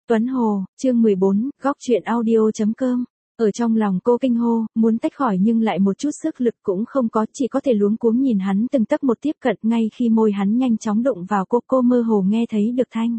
Tuấn Hồ, chương 14, góc chuyện audio.com. Ở trong lòng cô kinh hô, muốn tách khỏi nhưng lại một chút sức lực cũng không có, chỉ có thể luống cuống nhìn hắn từng tấc một tiếp cận. Ngay khi môi hắn nhanh chóng đụng vào cô mơ hồ nghe thấy được thanh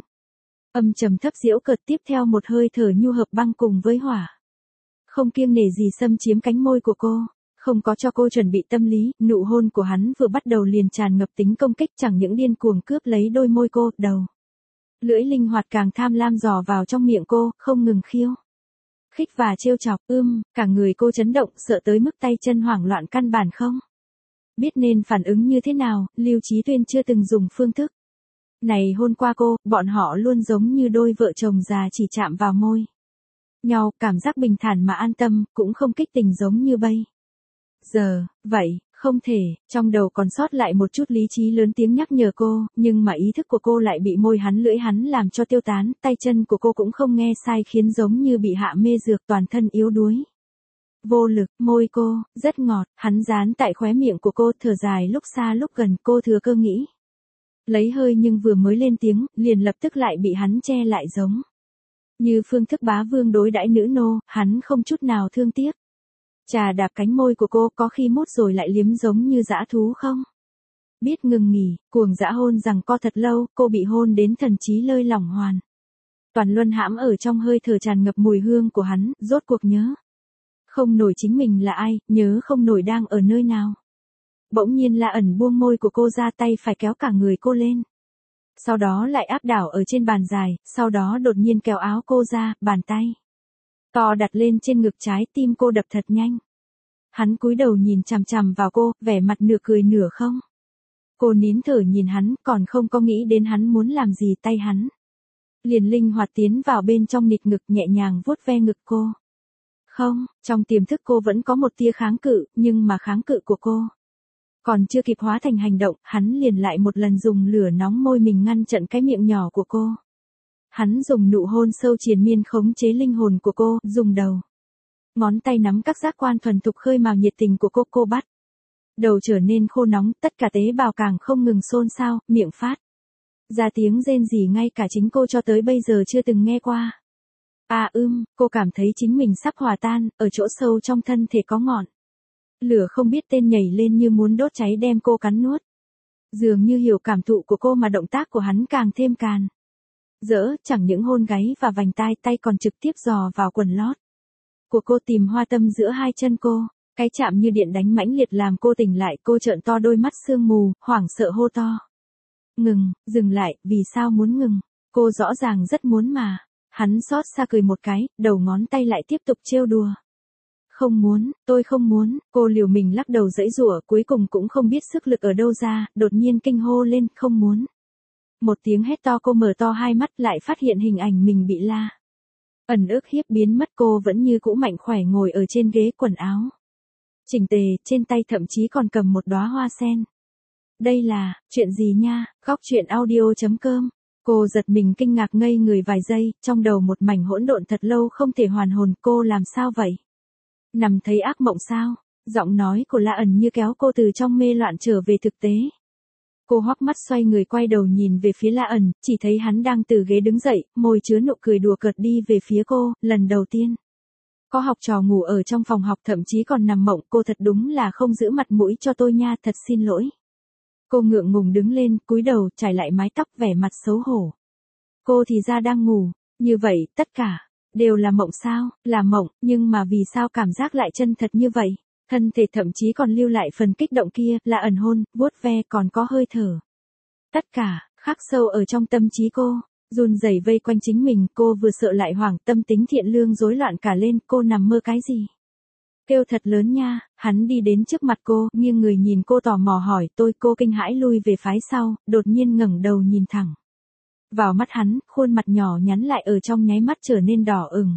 âm trầm thấp giễu cợt, tiếp theo một hơi thở nhu hợp băng cùng với hỏa. Không kiêng nể gì xâm chiếm cánh môi của cô, không có cho cô chuẩn bị tâm lý, nụ hôn của hắn vừa bắt đầu liền tràn ngập tính công kích, chẳng những điên cuồng cướp lấy đôi môi cô, đầu lưỡi linh hoạt càng tham lam dò vào trong miệng cô, không ngừng khiêu khích và trêu chọc. Cả người cô chấn động, sợ tới mức tay chân hoảng loạn, căn bản không biết nên phản ứng như thế nào. Lưu Chí Tuyên chưa từng dùng phương thức này hôn qua cô, bọn họ luôn giống như đôi vợ chồng già chỉ chạm vào môi nhau, cảm giác bình thản mà an tâm, cũng không kích tình giống như bây giờ. Vậy, không thể, trong đầu còn sót lại một chút lý trí lớn tiếng nhắc nhở cô, nhưng mà ý thức của cô lại bị môi hắn, lưỡi hắn làm cho tiêu tán, tay chân của cô cũng không nghe sai, khiến giống như bị hạ mê dược, toàn thân yếu đuối vô lực. Môi cô rất ngọt, hắn dán tại khóe miệng của cô, thở dài lúc xa lúc gần. Cô thừa cơ nghĩ lấy hơi nhưng vừa mới lên tiếng, liền lập tức lại bị hắn che lại, giống như phương thức bá vương đối đãi nữ nô. Hắn không chút nào thương tiếc chà đạp cánh môi của cô, có khi mút rồi lại liếm giống như dã thú không biết ngừng nghỉ, cuồng dã hôn rằng co thật lâu. Cô bị hôn đến thần trí lơi lỏng, hoàn toàn luân hãm ở trong hơi thở tràn ngập mùi hương của hắn, rốt cuộc nhớ không nổi chính mình là ai, nhớ không nổi đang ở nơi nào. Bỗng nhiên La ẩn buông môi của cô ra, tay phải kéo cả người cô lên, sau đó lại áp đảo ở trên bàn dài, sau đó đột nhiên kéo áo cô ra, bàn tay to đặt lên trên ngực trái tim cô đập thật nhanh. Hắn cúi đầu nhìn chằm chằm vào cô, vẻ mặt nửa cười nửa không. Cô nín thở nhìn hắn, còn không có nghĩ đến hắn muốn làm gì, tay hắn liền linh hoạt tiến vào bên trong nịt ngực, nhẹ nhàng vuốt ve ngực cô. Không, trong tiềm thức cô vẫn có một tia kháng cự, nhưng mà kháng cự của cô còn chưa kịp hóa thành hành động, hắn liền lại một lần dùng lửa nóng môi mình ngăn chặn cái miệng nhỏ của cô. Hắn dùng nụ hôn sâu triền miên khống chế linh hồn của cô, dùng đầu ngón tay nắm các giác quan thuần thục khơi mào nhiệt tình của cô bắt đầu trở nên khô nóng, tất cả tế bào càng không ngừng xôn xao, miệng phát ra tiếng rên rỉ ngay cả chính cô cho tới bây giờ chưa từng nghe qua. Cô cảm thấy chính mình sắp hòa tan, ở chỗ sâu trong thân thể có ngọn lửa không biết tên nhảy lên như muốn đốt cháy đem cô cắn nuốt. Dường như hiểu cảm thụ của cô mà động tác của hắn càng thêm càn dỡ, chẳng những hôn gáy và vành tai, tay còn trực tiếp dò vào quần lót của cô, tìm hoa tâm giữa hai chân cô. Cái chạm như điện đánh mãnh liệt làm cô tỉnh lại, cô trợn to đôi mắt sương mù, hoảng sợ hô to. Ngừng, dừng lại, vì sao muốn ngừng? Cô rõ ràng rất muốn mà. Hắn xót xa cười một cái, đầu ngón tay lại tiếp tục trêu đùa. Không muốn, tôi không muốn. Cô liều mình lắc đầu giãy giụa, cuối cùng cũng không biết sức lực ở đâu ra, đột nhiên kinh hô lên, không muốn. Một tiếng hét to, cô mở to hai mắt, lại phát hiện hình ảnh mình bị La ẩn ức hiếp biến mất. Cô vẫn như cũ mạnh khỏe ngồi ở trên ghế, quần áo chỉnh tề, trên tay thậm chí còn cầm một đóa hoa sen. Đây là chuyện gì nha? Góc chuyện audio.com. Cô giật mình kinh ngạc ngây người vài giây, trong đầu một mảnh hỗn độn thật lâu không thể hoàn hồn. Cô làm sao vậy? Nằm thấy ác mộng sao? Giọng nói của La ẩn như kéo cô từ trong mê loạn trở về thực tế. Cô hoắc mắt xoay người quay đầu nhìn về phía La ẩn, chỉ thấy hắn đang từ ghế đứng dậy, môi chứa nụ cười đùa cợt đi về phía cô. Lần đầu tiên có học trò ngủ ở trong phòng học, thậm chí còn nằm mộng. Cô thật đúng là không giữ mặt mũi cho tôi nha, thật xin lỗi. Cô ngượng ngùng đứng lên, cúi đầu, chải lại mái tóc, vẻ mặt xấu hổ. Cô thì ra đang ngủ, như vậy, tất cả đều là mộng sao? Là mộng, nhưng mà vì sao cảm giác lại chân thật như vậy? Thân thể thậm chí còn lưu lại phần kích động kia, là ẩn hôn, vuốt ve, còn có hơi thở. Tất cả khắc sâu ở trong tâm trí cô, run rẩy vây quanh chính mình. Cô vừa sợ lại hoảng, tâm tính thiện lương rối loạn cả lên. Cô nằm mơ cái gì? Kêu thật lớn nha. Hắn đi đến trước mặt cô, nghiêng người nhìn cô tò mò hỏi tôi. Cô kinh hãi lui về phái sau, đột nhiên ngẩng đầu nhìn thẳng vào mắt hắn, khuôn mặt nhỏ nhắn lại ở trong nháy mắt trở nên đỏ ửng.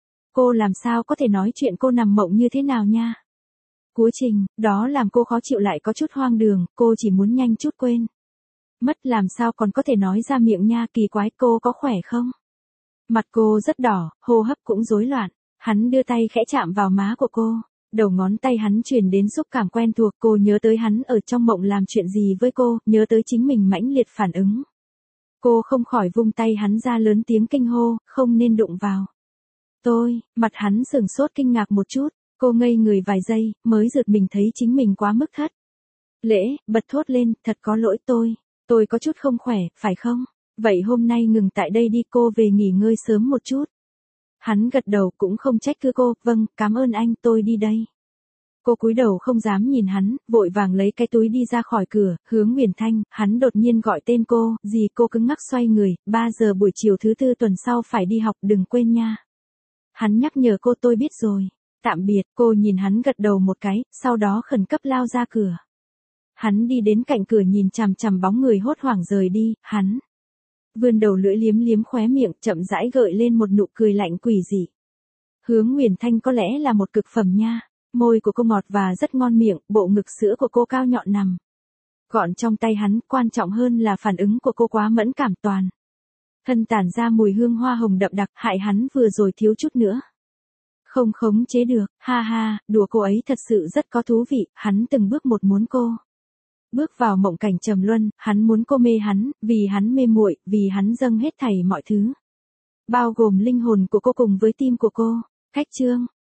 Cô làm sao có thể nói chuyện? Cô nằm mộng như thế nào nha? Quá trình đó làm cô khó chịu lại có chút hoang đường, cô chỉ muốn nhanh chút quên mất, làm sao còn có thể nói ra miệng nha. Kỳ quái, cô có khỏe không? Mặt cô rất đỏ, hô hấp cũng rối loạn. Hắn đưa tay khẽ chạm vào má của cô, đầu ngón tay hắn truyền đến xúc cảm quen thuộc. Cô nhớ tới hắn ở trong mộng làm chuyện gì với cô, nhớ tới chính mình mãnh liệt phản ứng Cô không khỏi vung tay hắn ra lớn tiếng kinh hô, không nên đụng vào. Mặt hắn sửng sốt kinh ngạc một chút, cô ngây người vài giây, mới giật mình thấy chính mình quá mức thất lễ, bật thốt lên, thật có lỗi tôi có chút không khỏe, phải không? Vậy hôm nay ngừng tại đây đi, cô về nghỉ ngơi sớm một chút. Hắn gật đầu cũng không trách cứ cô, vâng, cảm ơn anh, tôi đi đây. Cô cúi đầu không dám nhìn hắn, vội vàng lấy cái túi đi ra khỏi cửa, hướng Huyền Thanh, hắn đột nhiên gọi tên cô, cô cứng ngắc xoay người, 3 giờ buổi chiều thứ 4 tuần sau phải đi học, đừng quên nha. Hắn nhắc nhở cô, tôi biết rồi. Tạm biệt, cô nhìn hắn gật đầu một cái, sau đó khẩn cấp lao ra cửa. Hắn đi đến cạnh cửa nhìn chằm chằm bóng người hốt hoảng rời đi, hắn vươn đầu lưỡi liếm liếm khóe miệng, chậm rãi gợi lên một nụ cười lạnh quỷ dị. Hướng Huyền Thanh có lẽ là một cực phẩm nha. Môi của cô ngọt và rất ngon miệng, bộ ngực sữa của cô cao nhọn nằm gọn trong tay hắn, quan trọng hơn là phản ứng của cô quá mẫn cảm, toàn thân tản ra mùi hương hoa hồng đậm đặc, hại hắn vừa rồi thiếu chút nữa không khống chế được. Ha ha, đùa cô ấy thật sự rất có thú vị. Hắn từng bước một muốn cô bước vào mộng cảnh trầm luân, hắn muốn cô mê hắn, vì hắn mê muội, vì hắn dâng hết thảy mọi thứ, bao gồm linh hồn của cô cùng với tim của cô. Khách chương